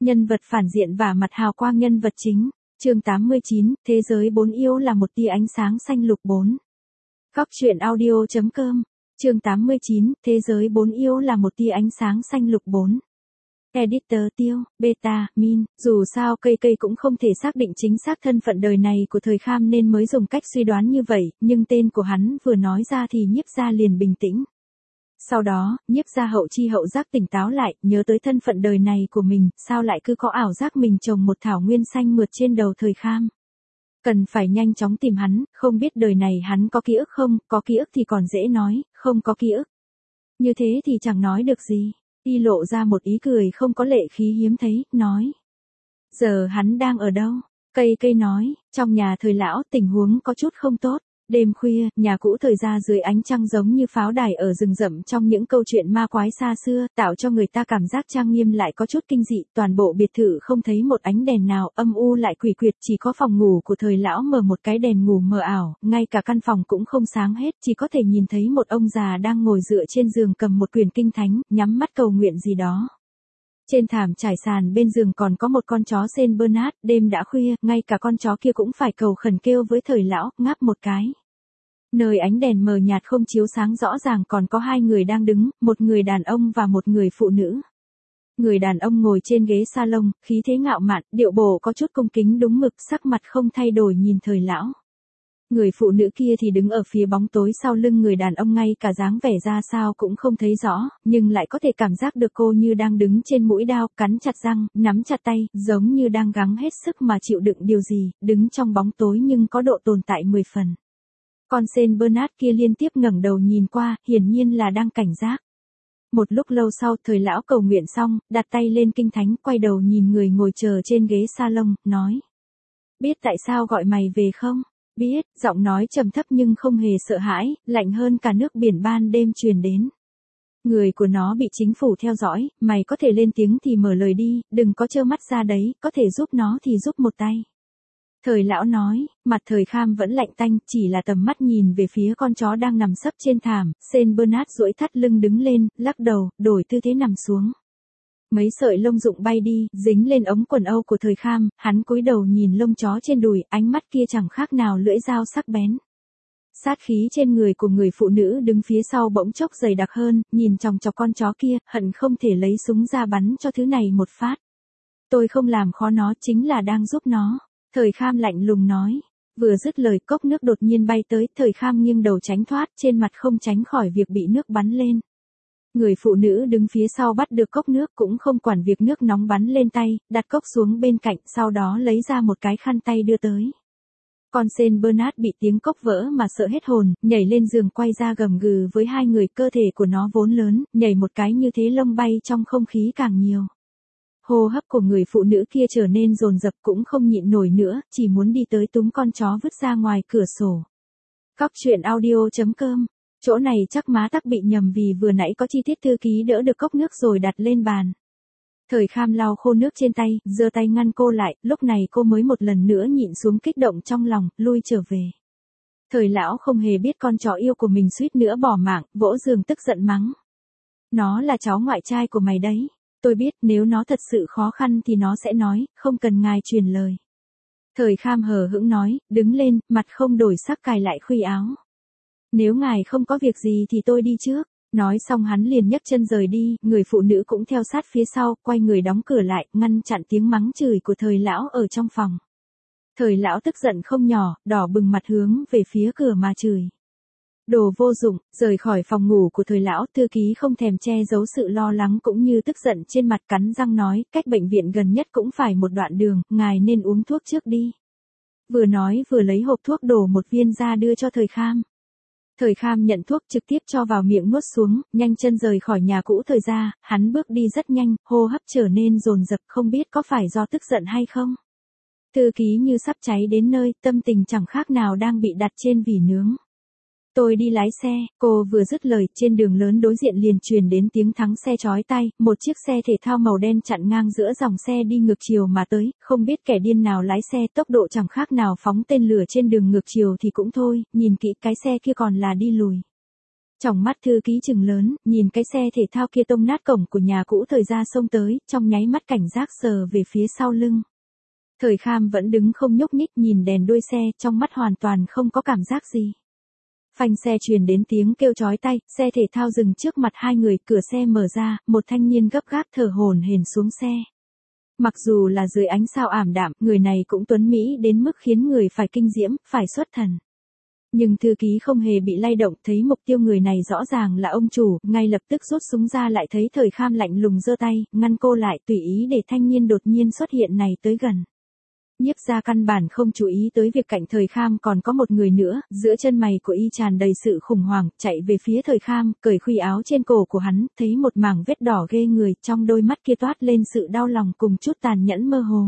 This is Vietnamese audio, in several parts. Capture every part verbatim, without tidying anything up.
Nhân vật phản diện và mặt hào quang nhân vật chính. Chương tám mươi chín, Thế giới bốn yêu là một tia ánh sáng xanh lục bốn. Góc truyện audio chấm com. Chương tám mươi chín, Thế giới bốn yêu là một tia ánh sáng xanh lục bốn. Editor Tiêu, Beta, Min, dù sao cây cây cũng không thể xác định chính xác thân phận đời này của thời Kham nên mới dùng cách suy đoán như vậy, nhưng tên của hắn vừa nói ra thì Nhiếp Gia liền bình tĩnh. Sau đó, Nhiếp Gia hậu chi hậu giác tỉnh táo lại, nhớ tới thân phận đời này của mình, sao lại cứ có ảo giác mình trồng một thảo nguyên xanh mượt trên đầu thời Kham. Cần phải nhanh chóng tìm hắn, không biết đời này hắn có ký ức không, có ký ức thì còn dễ nói, không có ký ức. Như thế thì chẳng nói được gì. Y lộ ra một ý cười không có lệ khí hiếm thấy, nói. Giờ hắn đang ở đâu? Cây cây nói, trong nhà thời lão tình huống có chút không tốt. Đêm khuya, nhà cũ thời ra dưới ánh trăng giống như pháo đài ở rừng rậm trong những câu chuyện ma quái xa xưa, tạo cho người ta cảm giác trang nghiêm lại có chút kinh dị. Toàn bộ biệt thự không thấy một ánh đèn nào, âm u lại quỷ quyệt, chỉ có phòng ngủ của thời lão mở một cái đèn ngủ mờ ảo, ngay cả căn phòng cũng không sáng hết, chỉ có thể nhìn thấy một ông già đang ngồi dựa trên giường cầm một quyển kinh thánh, nhắm mắt cầu nguyện gì đó. Trên thảm trải sàn bên giường còn có một con chó Saint Bernard, đêm đã khuya, ngay cả con chó kia cũng phải cầu khẩn kêu với thời lão, ngáp một cái. Nơi ánh đèn mờ nhạt không chiếu sáng rõ ràng còn có hai người đang đứng, một người đàn ông và một người phụ nữ. Người đàn ông ngồi trên ghế salon, khí thế ngạo mạn, điệu bộ có chút cung kính đúng mực, sắc mặt không thay đổi nhìn thời lão. Người phụ nữ kia thì đứng ở phía bóng tối sau lưng người đàn ông, ngay cả dáng vẻ ra sao cũng không thấy rõ, nhưng lại có thể cảm giác được cô như đang đứng trên mũi đao, cắn chặt răng, nắm chặt tay, giống như đang gắng hết sức mà chịu đựng điều gì, đứng trong bóng tối nhưng có độ tồn tại mười phần. Con Saint Bernard kia liên tiếp ngẩng đầu nhìn qua, hiển nhiên là đang cảnh giác. Một lúc lâu sau, thời lão cầu nguyện xong, đặt tay lên kinh thánh, quay đầu nhìn người ngồi chờ trên ghế salon, nói. Biết tại sao gọi mày về không? Biết, giọng nói trầm thấp nhưng không hề sợ hãi, lạnh hơn cả nước biển ban đêm truyền đến. Người của nó bị chính phủ theo dõi, mày có thể lên tiếng thì mở lời đi, đừng có trơ mắt ra đấy, có thể giúp nó thì giúp một tay. Thời lão nói, mặt thời Kham vẫn lạnh tanh, chỉ là tầm mắt nhìn về phía con chó đang nằm sấp trên thảm, Saint Bernard duỗi thắt lưng đứng lên, lắc đầu, đổi tư thế nằm xuống. Mấy sợi lông rụng bay đi, dính lên ống quần âu của thời Kham, hắn cúi đầu nhìn lông chó trên đùi, ánh mắt kia chẳng khác nào lưỡi dao sắc bén. Sát khí trên người của người phụ nữ đứng phía sau bỗng chốc dày đặc hơn, nhìn chòng chọc con chó kia, hận không thể lấy súng ra bắn cho thứ này một phát. Tôi không làm khó nó, chính là đang giúp nó. Thời Kham lạnh lùng nói. Vừa dứt lời, cốc nước đột nhiên bay tới, thời Kham nghiêng đầu tránh thoát, trên mặt không tránh khỏi việc bị nước bắn lên. Người phụ nữ đứng phía sau bắt được cốc nước cũng không quản việc nước nóng bắn lên tay, đặt cốc xuống bên cạnh, sau đó lấy ra một cái khăn tay đưa tới. Con Saint Bernard bị tiếng cốc vỡ mà sợ hết hồn, nhảy lên giường quay ra gầm gừ với hai người, cơ thể của nó vốn lớn, nhảy một cái như thế lông bay trong không khí càng nhiều. Hô hấp của người phụ nữ kia trở nên dồn dập, cũng không nhịn nổi nữa, chỉ muốn đi tới túm con chó vứt ra ngoài cửa sổ. Góc truyện audio chấm com. Chỗ này chắc má tắc bị nhầm vì vừa nãy có chi tiết thư ký đỡ được cốc nước rồi đặt lên bàn. Thời Kham lau khô nước trên tay, giơ tay ngăn cô lại, lúc này cô mới một lần nữa nhịn xuống kích động trong lòng, lui trở về. Thời lão không hề biết con chó yêu của mình suýt nữa bỏ mạng, vỗ giường tức giận mắng. Nó là cháu ngoại trai của mày đấy. Tôi biết nếu nó thật sự khó khăn thì nó sẽ nói, không cần ngài truyền lời. Thời Kham hờ hững nói, đứng lên, mặt không đổi sắc cài lại khuy áo. Nếu ngài không có việc gì thì tôi đi trước. Nói xong hắn liền nhấc chân rời đi, người phụ nữ cũng theo sát phía sau, quay người đóng cửa lại, ngăn chặn tiếng mắng chửi của thời lão ở trong phòng. Thời lão tức giận không nhỏ, đỏ bừng mặt hướng về phía cửa mà chửi. Đồ vô dụng, rời khỏi phòng ngủ của thời lão, thư ký không thèm che giấu sự lo lắng cũng như tức giận trên mặt, cắn răng nói, cách bệnh viện gần nhất cũng phải một đoạn đường, ngài nên uống thuốc trước đi. Vừa nói vừa lấy hộp thuốc đổ một viên ra đưa cho thời Kham. Thời Kham nhận thuốc trực tiếp cho vào miệng nuốt xuống, nhanh chân rời khỏi nhà cũ thời ra, hắn bước đi rất nhanh, hô hấp trở nên dồn dập, không biết có phải do tức giận hay không. Thư ký như sắp cháy đến nơi, tâm tình chẳng khác nào đang bị đặt trên vỉ nướng. Tôi đi lái xe, cô vừa dứt lời, trên đường lớn đối diện liền truyền đến tiếng thắng xe chói tai, một chiếc xe thể thao màu đen chặn ngang giữa dòng xe đi ngược chiều mà tới, không biết kẻ điên nào lái xe, tốc độ chẳng khác nào phóng tên lửa trên đường ngược chiều thì cũng thôi, nhìn kỹ cái xe kia còn là đi lùi. Tròng mắt thư ký trừng lớn, nhìn cái xe thể thao kia tông nát cổng của nhà cũ Thời Gia xông tới, trong nháy mắt cảnh giác sờ về phía sau lưng. Thời Kham vẫn đứng không nhúc nhích nhìn đèn đuôi xe, trong mắt hoàn toàn không có cảm giác gì. Phanh xe truyền đến tiếng kêu chói tai, xe thể thao dừng trước mặt hai người, cửa xe mở ra, một thanh niên gấp gáp thở hổn hển xuống xe. Mặc dù là dưới ánh sao ảm đạm, người này cũng tuấn mỹ đến mức khiến người phải kinh diễm, phải xuất thần. Nhưng thư ký không hề bị lay động, thấy mục tiêu người này rõ ràng là ông chủ, ngay lập tức rút súng ra, lại thấy Thời Kham lạnh lùng giơ tay, ngăn cô lại, tùy ý để thanh niên đột nhiên xuất hiện này tới gần. Nhiếp Gia căn bản không chú ý tới việc cạnh Thời Kham còn có một người nữa, giữa chân mày của y tràn đầy sự khủng hoảng, chạy về phía Thời Kham, cởi khuy áo trên cổ của hắn, thấy một mảng vết đỏ ghê người, trong đôi mắt kia toát lên sự đau lòng cùng chút tàn nhẫn mơ hồ.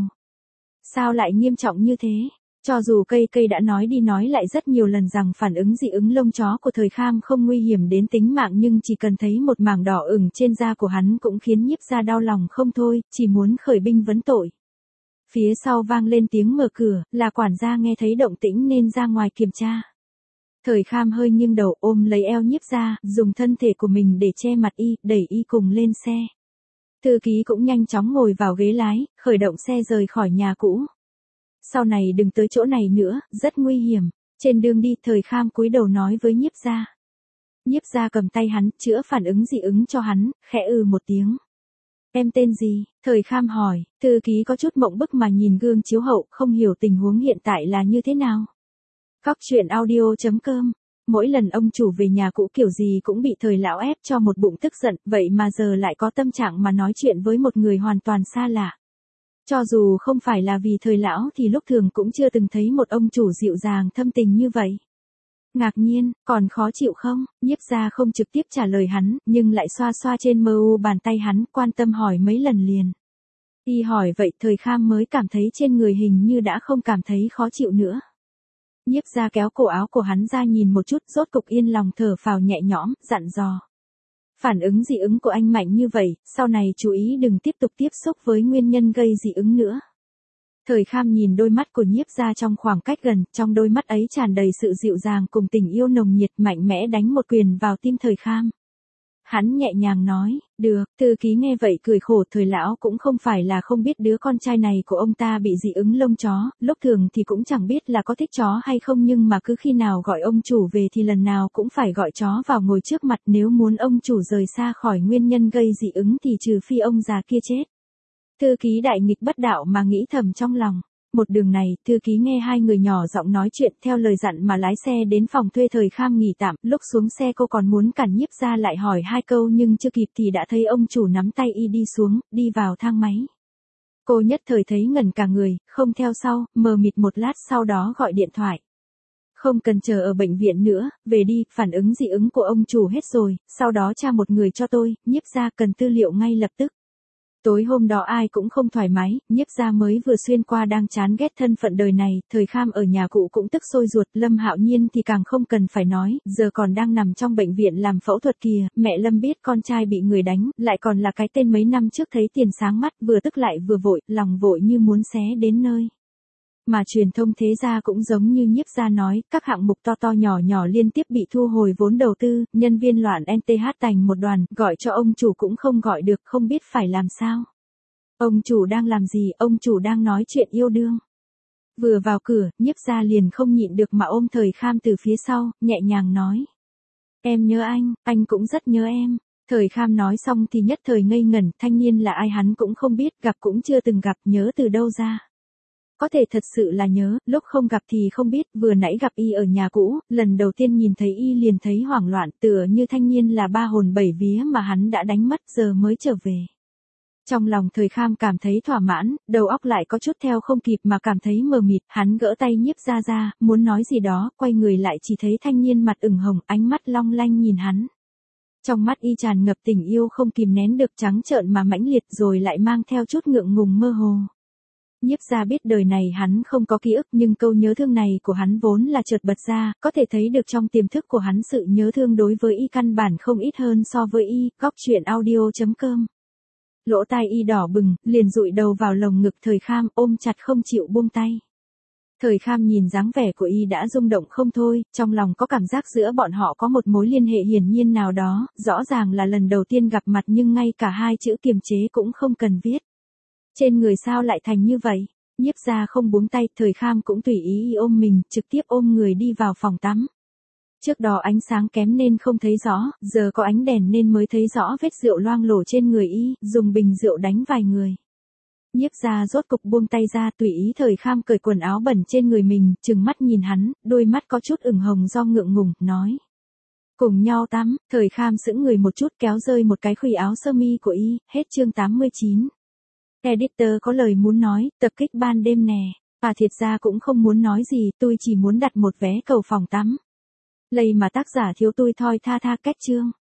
Sao lại nghiêm trọng như thế? Cho dù cây cây đã nói đi nói lại rất nhiều lần rằng phản ứng dị ứng lông chó của Thời Kham không nguy hiểm đến tính mạng, nhưng chỉ cần thấy một mảng đỏ ửng trên da của hắn cũng khiến Nhiếp Gia đau lòng không thôi, chỉ muốn khởi binh vấn tội. Phía sau vang lên tiếng mở cửa, là quản gia nghe thấy động tĩnh nên ra ngoài kiểm tra. Thời Kham hơi nghiêng đầu ôm lấy eo Nhiếp Gia, dùng thân thể của mình để che mặt y, đẩy y cùng lên xe. Thư ký cũng nhanh chóng ngồi vào ghế lái, khởi động xe rời khỏi nhà cũ. Sau này đừng tới chỗ này nữa, rất nguy hiểm. Trên đường đi Thời Kham cúi đầu nói với Nhiếp Gia. Nhiếp Gia cầm tay hắn, chữa phản ứng dị ứng cho hắn, khẽ ừ một tiếng. Em tên gì? Thời Kham hỏi, thư ký có chút mộng bức mà nhìn gương chiếu hậu, không hiểu tình huống hiện tại là như thế nào. Góc truyện audio chấm com. Mỗi lần ông chủ về nhà cũ kiểu gì cũng bị Thời lão ép cho một bụng tức giận, vậy mà giờ lại có tâm trạng mà nói chuyện với một người hoàn toàn xa lạ. Cho dù không phải là vì Thời lão thì lúc thường cũng chưa từng thấy một ông chủ dịu dàng thâm tình như vậy. Ngạc nhiên, còn khó chịu không? Nhiếp Gia không trực tiếp trả lời hắn, nhưng lại xoa xoa trên mờ u bàn tay hắn, quan tâm hỏi mấy lần liền. Y hỏi vậy Thời Kham mới cảm thấy trên người hình như đã không cảm thấy khó chịu nữa. Nhiếp Gia kéo cổ áo của hắn ra nhìn một chút, rốt cục yên lòng thở phào nhẹ nhõm, dặn dò. Phản ứng dị ứng của anh mạnh như vậy, sau này chú ý đừng tiếp tục tiếp xúc với nguyên nhân gây dị ứng nữa. Thời Kham nhìn đôi mắt của Nhiếp Gia trong khoảng cách gần, trong đôi mắt ấy tràn đầy sự dịu dàng cùng tình yêu nồng nhiệt, mạnh mẽ đánh một quyền vào tim Thời Kham. Hắn nhẹ nhàng nói, được, thư ký nghe vậy cười khổ, Thời lão cũng không phải là không biết đứa con trai này của ông ta bị dị ứng lông chó, lúc thường thì cũng chẳng biết là có thích chó hay không, nhưng mà cứ khi nào gọi ông chủ về thì lần nào cũng phải gọi chó vào ngồi trước mặt, nếu muốn ông chủ rời xa khỏi nguyên nhân gây dị ứng thì trừ phi ông già kia chết. Thư ký đại nghịch bất đạo mà nghĩ thầm trong lòng. Một đường này, thư ký nghe hai người nhỏ giọng nói chuyện, theo lời dặn mà lái xe đến phòng thuê Thời Kham nghỉ tạm, lúc xuống xe cô còn muốn cản Nhiếp Gia lại hỏi hai câu nhưng chưa kịp thì đã thấy ông chủ nắm tay y đi xuống, đi vào thang máy. Cô nhất thời thấy ngẩn cả người, không theo sau, mờ mịt một lát sau đó gọi điện thoại. Không cần chờ ở bệnh viện nữa, về đi, phản ứng dị ứng của ông chủ hết rồi, sau đó tra một người cho tôi, Nhiếp Gia cần tư liệu ngay lập tức. Tối hôm đó ai cũng không thoải mái, Nhiếp Gia mới vừa xuyên qua đang chán ghét thân phận đời này, Thời Kham ở nhà cũ cũng tức sôi ruột, Lâm Hạo Nhiên thì càng không cần phải nói, giờ còn đang nằm trong bệnh viện làm phẫu thuật kìa, mẹ Lâm biết con trai bị người đánh, lại còn là cái tên mấy năm trước thấy tiền sáng mắt, vừa tức lại vừa vội, lòng vội như muốn xé đến nơi. Mà truyền thông thế gia cũng giống như Nhiếp Gia nói, các hạng mục to to nhỏ nhỏ liên tiếp bị thu hồi vốn đầu tư, nhân viên loạn en tê hát thành một đoàn, gọi cho ông chủ cũng không gọi được, không biết phải làm sao. Ông chủ đang làm gì, ông chủ đang nói chuyện yêu đương. Vừa vào cửa, Nhiếp Gia liền không nhịn được mà ôm Thời Kham từ phía sau, nhẹ nhàng nói. Em nhớ anh, anh cũng rất nhớ em. Thời Kham nói xong thì nhất thời ngây ngẩn, thanh niên là ai hắn cũng không biết, gặp cũng chưa từng gặp, nhớ từ đâu ra. Có thể thật sự là nhớ, lúc không gặp thì không biết, vừa nãy gặp y ở nhà cũ, lần đầu tiên nhìn thấy y liền thấy hoảng loạn, tựa như thanh niên là ba hồn bảy vía mà hắn đã đánh mất giờ mới trở về. Trong lòng Thời Kham cảm thấy thỏa mãn, đầu óc lại có chút theo không kịp mà cảm thấy mờ mịt, hắn gỡ tay Nhiếp Gia ra, muốn nói gì đó, quay người lại chỉ thấy thanh niên mặt ửng hồng, ánh mắt long lanh nhìn hắn. Trong mắt y tràn ngập tình yêu không kìm nén được, trắng trợn mà mãnh liệt, rồi lại mang theo chút ngượng ngùng mơ hồ. Nhiếp Gia biết đời này hắn không có ký ức, nhưng câu nhớ thương này của hắn vốn là chợt bật ra, có thể thấy được trong tiềm thức của hắn sự nhớ thương đối với y căn bản không ít hơn so với y. Góc truyện audio chấm com. Lỗ tai y đỏ bừng, liền dụi đầu vào lồng ngực Thời Kham, ôm chặt không chịu buông tay. Thời Kham nhìn dáng vẻ của y đã rung động không thôi, trong lòng có cảm giác giữa bọn họ có một mối liên hệ hiển nhiên nào đó, rõ ràng là lần đầu tiên gặp mặt nhưng ngay cả hai chữ kiềm chế cũng không cần viết. Trên người sao lại thành như vậy? Nhiếp Gia không buông tay, Thời Kham cũng tùy ý ôm mình, trực tiếp ôm người đi vào phòng tắm. Trước đó ánh sáng kém nên không thấy rõ, giờ có ánh đèn nên mới thấy rõ vết rượu loang lổ trên người y, dùng bình rượu đánh vài người. Nhiếp Gia rốt cục buông tay ra, tùy ý Thời Kham cởi quần áo bẩn trên người mình, trừng mắt nhìn hắn, đôi mắt có chút ửng hồng do ngượng ngùng, nói. Cùng nhau tắm. Thời Kham sững người một chút, kéo rơi một cái khuy áo sơ mi của y. Hết chương tám mươi chín. Editor có lời muốn nói, tập kích ban đêm nè. À thiệt ra cũng không muốn nói gì, tôi chỉ muốn đặt một vé cầu phòng tắm. Lây mà tác giả thiếu tôi thoi tha tha kết chương.